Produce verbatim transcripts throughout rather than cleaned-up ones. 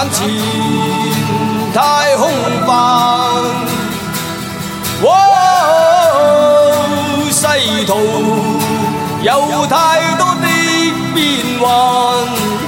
眼前太空泛，哇，世途有太多的變幻。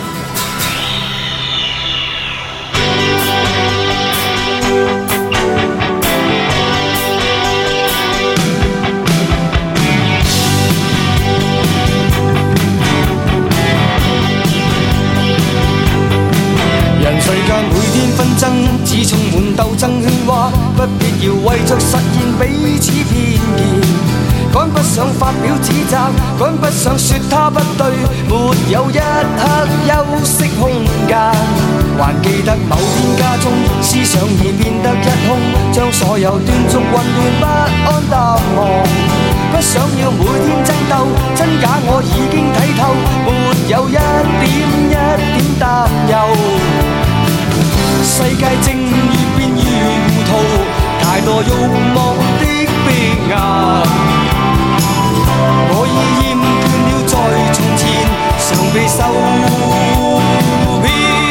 人世間每天紛爭，只充滿鬥爭喧嘩，不必要為着實現彼此偏見。趕不上發表指責，趕不上說他不對，沒有一刻休息空間。還記得某天家中，思想已變得一空，將所有斷續混亂不安淡忘。不想要每天爭鬥，真假我已經睇透，沒有一點一點擔憂。世界正越變越糊塗，太多慾望的逼壓。我已厭倦了在從前常被受騙，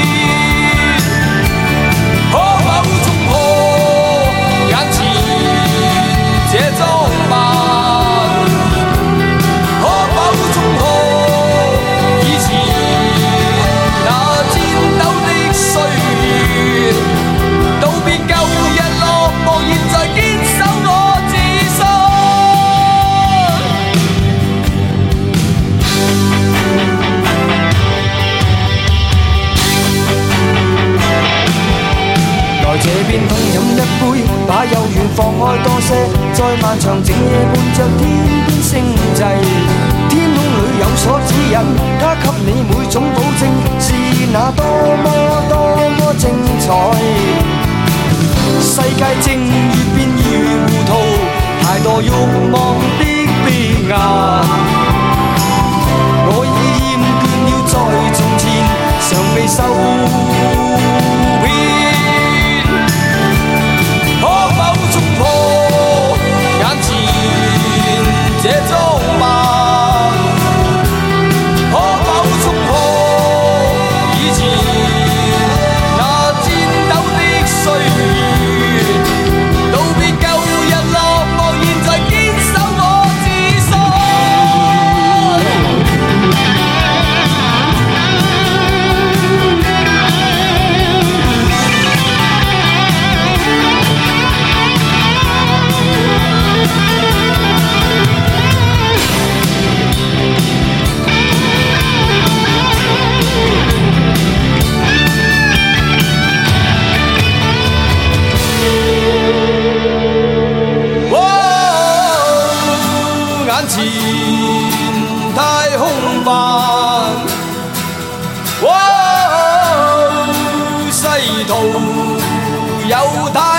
可否衝破眼前這裝扮？可否衝破以前那顫抖的歲月？道別舊日落寞，現在堅守我自信。來這邊痛飲一杯，把有緣放開多些，在漫長整夜伴着天邊星際，天空裏有所指引，它給你每種保證，是那多麼多麼精彩。世界正越變越糊塗，太多慾望的逼壓。我已厭倦了在從前常被受騙。可否衝破眼前這裝扮？可否衝破以前那顫抖的歲月？道別舊日落寞，現在堅守我自信。眼前太空泛，哇，世途有太